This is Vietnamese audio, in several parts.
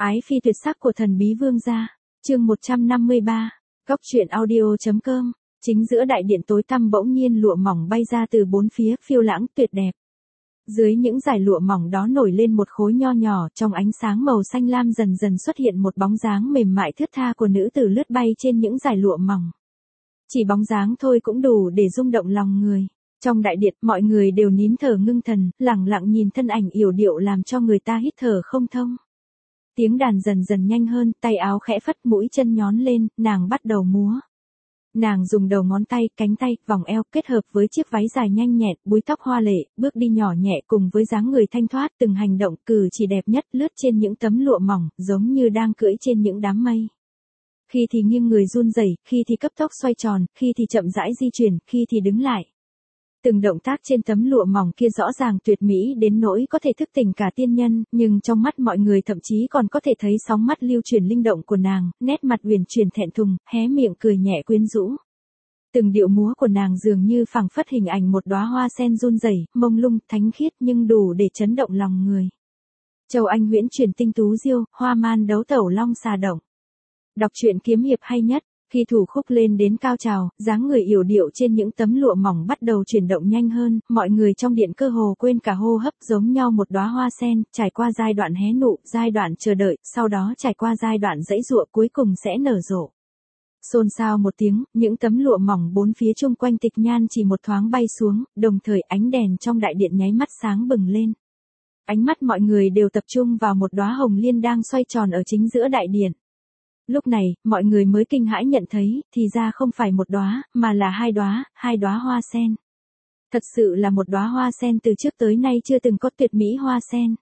Ái phi tuyệt sắc của thần bí vương gia. Chương 153. Góc truyện audio.com. Chính giữa đại điện tối tăm bỗng nhiên lụa mỏng bay ra từ bốn phía, phiêu lãng tuyệt đẹp. Dưới những dải lụa mỏng đó nổi lên một khối nho nhỏ, trong ánh sáng màu xanh lam dần dần xuất hiện một bóng dáng mềm mại thướt tha của nữ tử lướt bay trên những dải lụa mỏng. Chỉ bóng dáng thôi cũng đủ để rung động lòng người. Trong đại điện, mọi người đều nín thở ngưng thần, lặng lặng nhìn thân ảnh yểu điệu làm cho người ta hít thở không thông. Tiếng đàn dần dần nhanh hơn, tay áo khẽ phất, mũi chân nhón lên, nàng bắt đầu múa. Nàng dùng đầu ngón tay, cánh tay, vòng eo kết hợp với chiếc váy dài nhanh nhẹn, búi tóc hoa lệ, bước đi nhỏ nhẹ cùng với dáng người thanh thoát, từng hành động cử chỉ đẹp nhất lướt trên những tấm lụa mỏng, giống như đang cưỡi trên những đám mây. Khi thì nghiêng người run rẩy, khi thì cấp tốc xoay tròn, khi thì chậm rãi di chuyển, khi thì đứng lại. Từng động tác trên tấm lụa mỏng kia rõ ràng tuyệt mỹ đến nỗi có thể thức tỉnh cả tiên nhân, nhưng trong mắt mọi người thậm chí còn có thể thấy sóng mắt lưu chuyển linh động của nàng, nét mặt uyển chuyển thẹn thùng, hé miệng cười nhẹ quyến rũ. Từng điệu múa của nàng dường như phảng phất hình ảnh một đóa hoa sen run rẩy, mông lung, thánh khiết nhưng đủ để chấn động lòng người. Châu Anh huyễn chuyển tinh tú diêu, hoa man đấu tẩu long xà động. Đọc truyện kiếm hiệp hay nhất. Khi thủ khúc lên đến cao trào, dáng người yểu điệu trên những tấm lụa mỏng bắt đầu chuyển động nhanh hơn, mọi người trong điện cơ hồ quên cả hô hấp, giống nhau một đóa hoa sen, trải qua giai đoạn hé nụ, giai đoạn chờ đợi, sau đó trải qua giai đoạn giãy giụa, cuối cùng sẽ nở rộ. Xôn xao một tiếng, những tấm lụa mỏng bốn phía chung quanh Tịch Nhan chỉ một thoáng bay xuống, đồng thời ánh đèn trong đại điện nháy mắt sáng bừng lên. Ánh mắt mọi người đều tập trung vào một đóa hồng liên đang xoay tròn ở chính giữa đại điện. Lúc này, mọi người mới kinh hãi nhận thấy, thì ra không phải một đóa, mà là hai đóa hoa sen. Thật sự là một đóa hoa sen từ trước tới nay chưa từng có tuyệt mỹ hoa sen.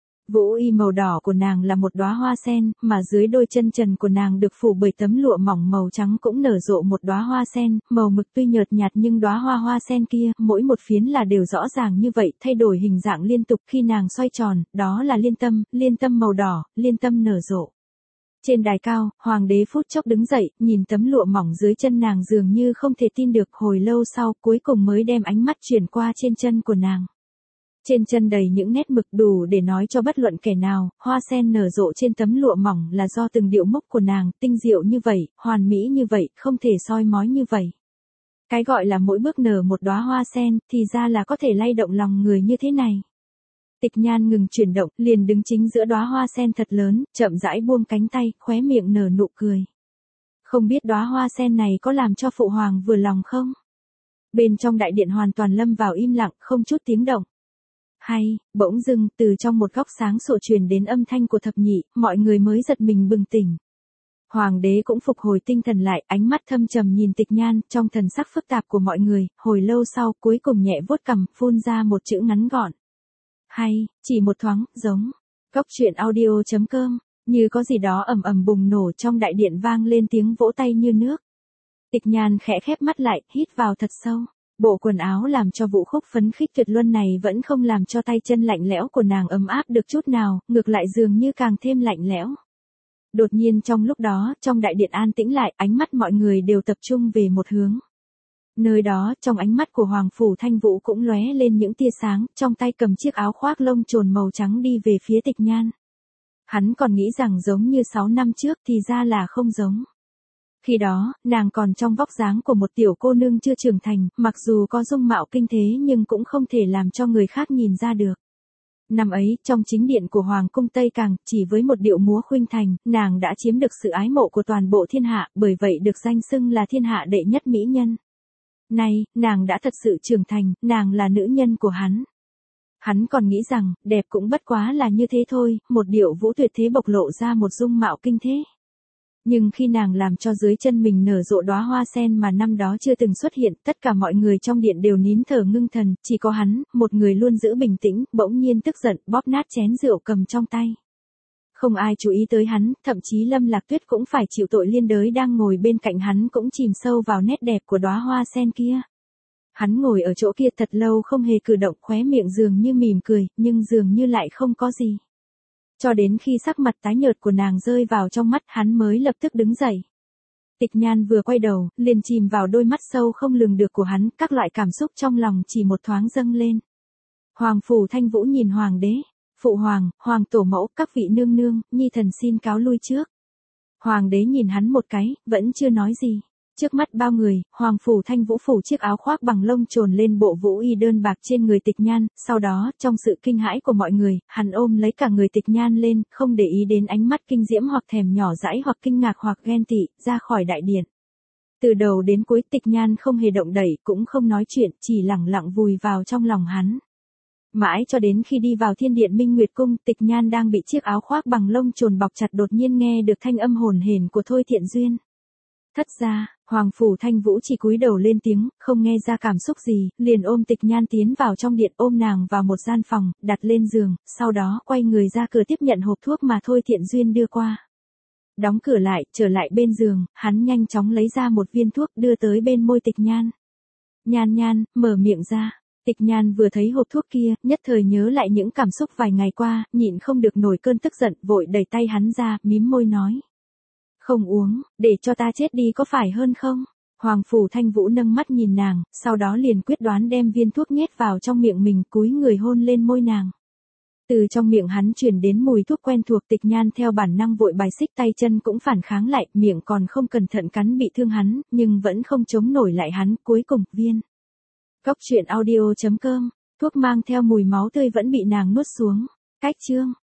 Vũ y màu đỏ của nàng là một đóa hoa sen, mà dưới đôi chân trần của nàng được phủ bởi tấm lụa mỏng màu trắng cũng nở rộ một đóa hoa sen, màu mực tuy nhợt nhạt nhưng đóa hoa sen kia, mỗi một phiến là đều rõ ràng như vậy, thay đổi hình dạng liên tục khi nàng xoay tròn, đó là liên tâm màu đỏ, liên tâm nở rộ. Trên đài cao, hoàng đế phút chốc đứng dậy, nhìn tấm lụa mỏng dưới chân nàng dường như không thể tin được, hồi lâu sau, cuối cùng mới đem ánh mắt chuyển qua trên chân của nàng. Trên chân đầy những nét mực đủ để nói cho bất luận kẻ nào, hoa sen nở rộ trên tấm lụa mỏng là do từng điệu mốc của nàng, tinh diệu như vậy, hoàn mỹ như vậy, không thể soi mói như vậy. Cái gọi là mỗi bước nở một đóa hoa sen, thì ra là có thể lay động lòng người như thế này. Tịch Nhan ngừng chuyển động, liền đứng chính giữa đóa hoa sen thật lớn, chậm rãi buông cánh tay, khóe miệng nở nụ cười. Không biết đóa hoa sen này có làm cho phụ hoàng vừa lòng không? Bên trong đại điện hoàn toàn lâm vào im lặng, không chút tiếng động. Hay, bỗng dưng, từ trong một góc sáng sủa truyền đến âm thanh của thập nhị, mọi người mới giật mình bừng tỉnh. Hoàng đế cũng phục hồi tinh thần lại, ánh mắt thâm trầm nhìn Tịch Nhan, trong thần sắc phức tạp của mọi người, hồi lâu sau, cuối cùng nhẹ vuốt cằm, phun ra một chữ ngắn gọn. Hay, chỉ một thoáng, giống. Góc truyện audio.com. Như có gì đó ầm ầm bùng nổ, trong đại điện vang lên tiếng vỗ tay như nước. Tịch Nhan khẽ khép mắt lại, hít vào thật sâu. Bộ quần áo làm cho vũ khúc phấn khích tuyệt luân này vẫn không làm cho tay chân lạnh lẽo của nàng ấm áp được chút nào, ngược lại dường như càng thêm lạnh lẽo. Đột nhiên trong lúc đó, trong đại điện an tĩnh lại, ánh mắt mọi người đều tập trung về một hướng. Nơi đó, trong ánh mắt của Hoàng Phủ Thanh Vũ cũng lóe lên những tia sáng, trong tay cầm chiếc áo khoác lông trồn màu trắng đi về phía Tịch Nhan. Hắn còn nghĩ rằng giống như 6 năm trước, thì ra là không giống. Khi đó, nàng còn trong vóc dáng của một tiểu cô nương chưa trưởng thành, mặc dù có dung mạo kinh thế nhưng cũng không thể làm cho người khác nhìn ra được. Năm ấy, trong chính điện của Hoàng cung Tây Càng, chỉ với một điệu múa khuynh thành, nàng đã chiếm được sự ái mộ của toàn bộ thiên hạ, bởi vậy được danh xưng là thiên hạ đệ nhất mỹ nhân. Nay, nàng đã thật sự trưởng thành, nàng là nữ nhân của hắn. Hắn còn nghĩ rằng, đẹp cũng bất quá là như thế thôi, một điệu vũ tuyệt thế bộc lộ ra một dung mạo kinh thế. Nhưng khi nàng làm cho dưới chân mình nở rộ đóa hoa sen mà năm đó chưa từng xuất hiện, tất cả mọi người trong điện đều nín thở ngưng thần, chỉ có hắn, một người luôn giữ bình tĩnh, bỗng nhiên tức giận, bóp nát chén rượu cầm trong tay. Không ai chú ý tới hắn, thậm chí Lâm Lạc Tuyết cũng phải chịu tội, liên đới đang ngồi bên cạnh hắn cũng chìm sâu vào nét đẹp của đóa hoa sen kia. Hắn ngồi ở chỗ kia thật lâu không hề cử động, khóe miệng dường như mỉm cười, nhưng dường như lại không có gì. Cho đến khi sắc mặt tái nhợt của nàng rơi vào trong mắt, hắn mới lập tức đứng dậy. Tịch Nhan vừa quay đầu, liền chìm vào đôi mắt sâu không lường được của hắn, các loại cảm xúc trong lòng chỉ một thoáng dâng lên. Hoàng Phủ Thanh Vũ nhìn Hoàng đế. Phụ hoàng, hoàng tổ mẫu, các vị nương nương, nhi thần xin cáo lui trước. Hoàng đế nhìn hắn một cái, vẫn chưa nói gì. Trước mắt bao người, Hoàng phủ Thanh Vũ phủ chiếc áo khoác bằng lông trồn lên bộ vũ y đơn bạc trên người Tịch Nhan, sau đó, trong sự kinh hãi của mọi người, hắn ôm lấy cả người Tịch Nhan lên, không để ý đến ánh mắt kinh diễm hoặc thèm nhỏ dãi hoặc kinh ngạc hoặc ghen tị, ra khỏi đại điện. Từ đầu đến cuối Tịch Nhan không hề động đẩy, cũng không nói chuyện, chỉ lẳng lặng vùi vào trong lòng hắn. Mãi cho đến khi đi vào thiên điện Minh Nguyệt Cung, Tịch Nhan đang bị chiếc áo khoác bằng lông trồn bọc chặt đột nhiên nghe được thanh âm hồn hển của Thôi Thiện Duyên. Thất ra, Hoàng phủ Thanh Vũ chỉ cúi đầu lên tiếng, không nghe ra cảm xúc gì, liền ôm Tịch Nhan tiến vào trong điện, ôm nàng vào một gian phòng, đặt lên giường, sau đó quay người ra cửa tiếp nhận hộp thuốc mà Thôi Thiện Duyên đưa qua. Đóng cửa lại, trở lại bên giường, hắn nhanh chóng lấy ra một viên thuốc đưa tới bên môi Tịch Nhan. Nhan Nhan, mở miệng ra. Tịch Nhan vừa thấy hộp thuốc kia, nhất thời nhớ lại những cảm xúc vài ngày qua, nhịn không được nổi cơn tức giận, vội đẩy tay hắn ra, mím môi nói. Không uống, để cho ta chết đi có phải hơn không? Hoàng phủ Thanh Vũ nâng mắt nhìn nàng, sau đó liền quyết đoán đem viên thuốc nhét vào trong miệng mình, cúi người hôn lên môi nàng. Từ trong miệng hắn truyền đến mùi thuốc quen thuộc, Tịch Nhan theo bản năng vội bài xích, tay chân cũng phản kháng lại, miệng còn không cẩn thận cắn bị thương hắn, nhưng vẫn không chống nổi lại hắn, cuối cùng, viên. Cóc truyện audio.com, thuốc mang theo mùi máu tươi vẫn bị nàng nuốt xuống. Cách chương.